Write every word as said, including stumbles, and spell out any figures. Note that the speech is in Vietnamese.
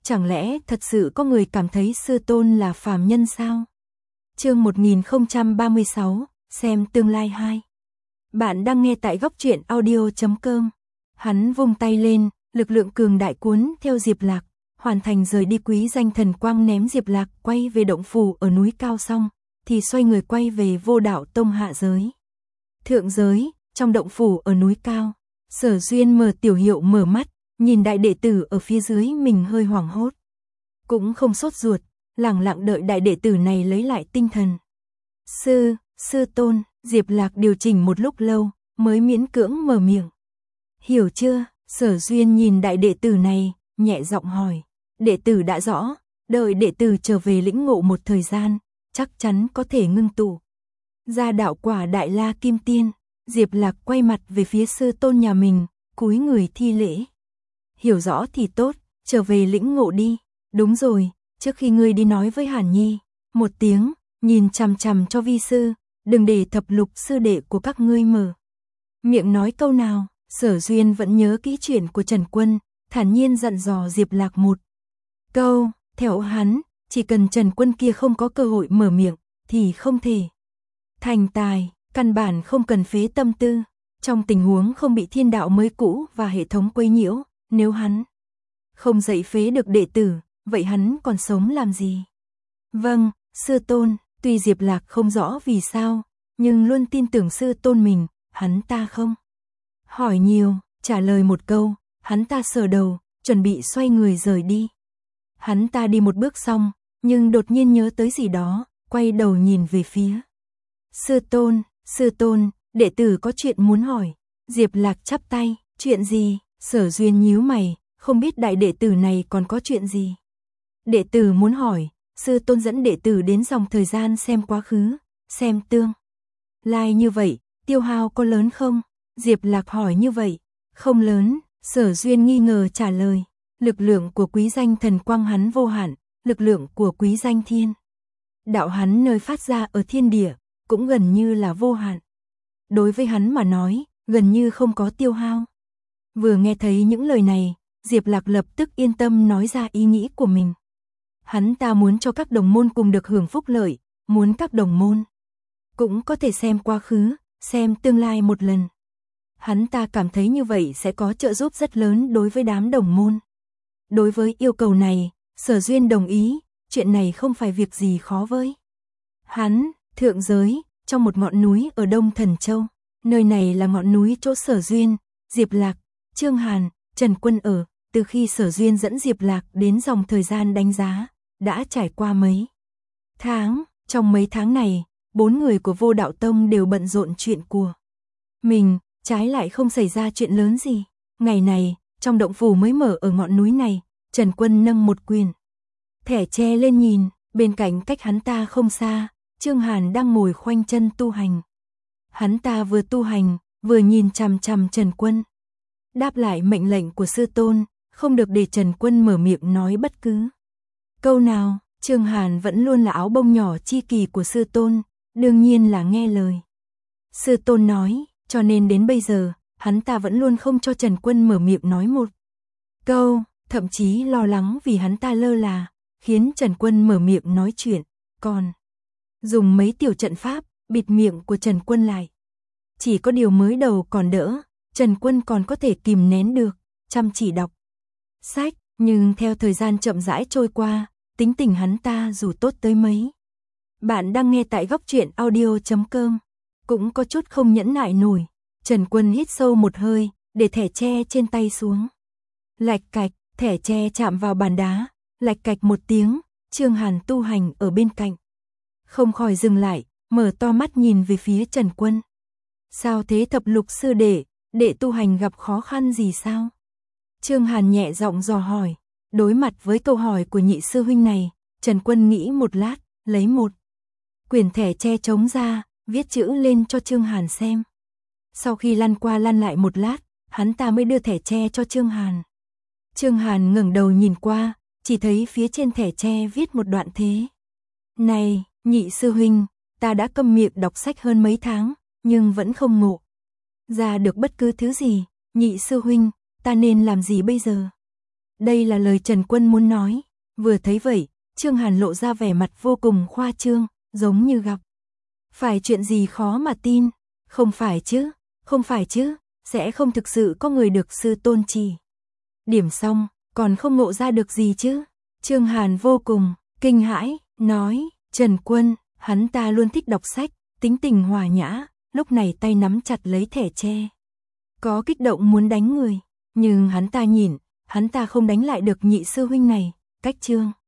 Chẳng lẽ thật sự có người cảm thấy sư tôn là phàm nhân sao? Chương một nghìn không trăm ba mươi sáu, xem tương lai hai. Bạn đang nghe tại góc truyện audio chấm com. Hắn vung tay lên, lực lượng cường đại cuốn theo Diệp Lạc, hoàn thành rời đi Quý Danh Thần Quang, ném Diệp Lạc quay về động phủ ở núi cao xong, thì xoay người quay về Vô Đạo Tông hạ giới. Thượng giới, trong động phủ ở núi cao, Sở Duyên mở tiểu hiệu mở mắt, nhìn đại đệ tử ở phía dưới mình hơi hoảng hốt. Cũng không sốt ruột, lẳng lặng đợi đại đệ tử này lấy lại tinh thần. Sư, sư tôn, Diệp Lạc điều chỉnh một lúc lâu, mới miễn cưỡng mở miệng. Hiểu chưa? Sở Duyên nhìn đại đệ tử này, nhẹ giọng hỏi. Đệ tử đã rõ, đợi đệ tử trở về lĩnh ngộ một thời gian, chắc chắn có thể ngưng tụ ra đạo quả Đại La Kim Tiên. Diệp Lạc quay mặt về phía sư tôn nhà mình, cúi người thi lễ. Hiểu rõ thì tốt, trở về lĩnh ngộ đi. Đúng rồi, trước khi ngươi đi nói với Hàn Nhi một tiếng, nhìn chằm chằm cho vi sư, đừng để thập lục sư đệ của các ngươi mở miệng nói câu nào. Sở Duyên vẫn nhớ kỹ chuyện của Trần Quân, thản nhiên dặn dò Diệp Lạc một câu, theo hắn, chỉ cần Trần Quân kia không có cơ hội mở miệng, thì không thể thành tài, căn bản không cần phế tâm tư. Trong tình huống không bị thiên đạo mới cũ và hệ thống quấy nhiễu, nếu hắn không dạy phế được đệ tử, vậy hắn còn sống làm gì? Vâng, sư tôn. Tuy Diệp Lạc không rõ vì sao, nhưng luôn tin tưởng sư tôn mình, hắn ta không hỏi nhiều, trả lời một câu, hắn ta sờ đầu, chuẩn bị xoay người rời đi. Hắn ta đi một bước xong, nhưng đột nhiên nhớ tới gì đó, quay đầu nhìn về phía sư tôn. Sư tôn, đệ tử có chuyện muốn hỏi. Diệp Lạc chắp tay. Chuyện gì? Sở Duyên nhíu mày, không biết đại đệ tử này còn có chuyện gì. Đệ tử muốn hỏi, sư tôn dẫn đệ tử đến dòng thời gian xem quá khứ, xem tương lai, như vậy, tiêu hao có lớn không? Diệp Lạc hỏi. Như vậy, không lớn. Sở Duyên nghi ngờ trả lời. Lực lượng của Quý Danh Thần Quang hắn vô hạn, lực lượng của Quý Danh Thiên đạo hắn nơi phát ra ở thiên địa, cũng gần như là vô hạn. Đối với hắn mà nói, gần như không có tiêu hao. Vừa nghe thấy những lời này, Diệp Lạc lập tức yên tâm nói ra ý nghĩ của mình. Hắn ta muốn cho các đồng môn cùng được hưởng phúc lợi, muốn các đồng môn cũng có thể xem quá khứ, xem tương lai một lần. Hắn ta cảm thấy như vậy sẽ có trợ giúp rất lớn đối với đám đồng môn. Đối với yêu cầu này, Sở Duyên đồng ý, chuyện này không phải việc gì khó với hắn. Thượng giới, trong một ngọn núi ở Đông Thần Châu, nơi này là ngọn núi chỗ Sở Duyên, Diệp Lạc, Trương Hàn, Trần Quân ở. Từ khi Sở Duyên dẫn Diệp Lạc đến dòng thời gian đánh giá, đã trải qua mấy tháng. Trong mấy tháng này, bốn người của Vô Đạo Tông đều bận rộn chuyện của mình, trái lại không xảy ra chuyện lớn gì. Ngày này, trong động phủ mới mở ở ngọn núi này, Trần Quân nâng một quyền thẻ tre lên nhìn, bên cạnh cách hắn ta không xa, Trương Hàn đang ngồi khoanh chân tu hành. Hắn ta vừa tu hành, vừa nhìn chằm chằm Trần Quân, đáp lại mệnh lệnh của sư tôn, không được để Trần Quân mở miệng nói bất cứ câu nào. Trương Hàn vẫn luôn là áo bông nhỏ chi kỳ của sư tôn, đương nhiên là nghe lời sư tôn nói, cho nên đến bây giờ, hắn ta vẫn luôn không cho Trần Quân mở miệng nói một câu, thậm chí lo lắng vì hắn ta lơ là, khiến Trần Quân mở miệng nói chuyện, còn dùng mấy tiểu trận pháp, bịt miệng của Trần Quân lại. Chỉ có điều mới đầu còn đỡ, Trần Quân còn có thể kìm nén được, chăm chỉ đọc sách, nhưng theo thời gian chậm rãi trôi qua, tính tình hắn ta dù tốt tới mấy. Bạn đang nghe tại góc truyện audio chấm com, cũng có chút không nhẫn nại nổi. Trần Quân hít sâu một hơi, để thẻ tre trên tay xuống. Lạch cạch, thẻ tre chạm vào bàn đá, lạch cạch một tiếng, Trương Hàn tu hành ở bên cạnh không khỏi dừng lại, mở to mắt nhìn về phía Trần Quân. Sao thế thập lục sư đệ, đệ tu hành gặp khó khăn gì sao? Trương Hàn nhẹ giọng dò hỏi. Đối mặt với câu hỏi của nhị sư huynh này, Trần Quân nghĩ một lát, lấy một quyển thẻ tre trống ra, viết chữ lên cho Trương Hàn xem. Sau khi lăn qua lăn lại một lát, hắn ta mới đưa thẻ tre cho Trương Hàn. Trương Hàn ngẩng đầu nhìn qua, chỉ thấy phía trên thẻ tre viết một đoạn thế này: nhị sư huynh, ta đã câm miệng đọc sách hơn mấy tháng, nhưng vẫn không ngộ ra được bất cứ thứ gì. Nhị sư huynh, ta nên làm gì bây giờ? Đây là lời Trần Quân muốn nói. Vừa thấy vậy, Trương Hàn lộ ra vẻ mặt vô cùng khoa trương, giống như gặp phải chuyện gì khó mà tin. Không phải chứ, không phải chứ, sẽ không thực sự có người được sư tôn trì điểm xong, còn không ngộ ra được gì chứ. Trương Hàn vô cùng kinh hãi, nói, Trần Quân, hắn ta luôn thích đọc sách, tính tình hòa nhã, lúc này tay nắm chặt lấy thẻ tre. Có kích động muốn đánh người, nhưng hắn ta nhìn, hắn ta không đánh lại được nhị sư huynh này, cách Trương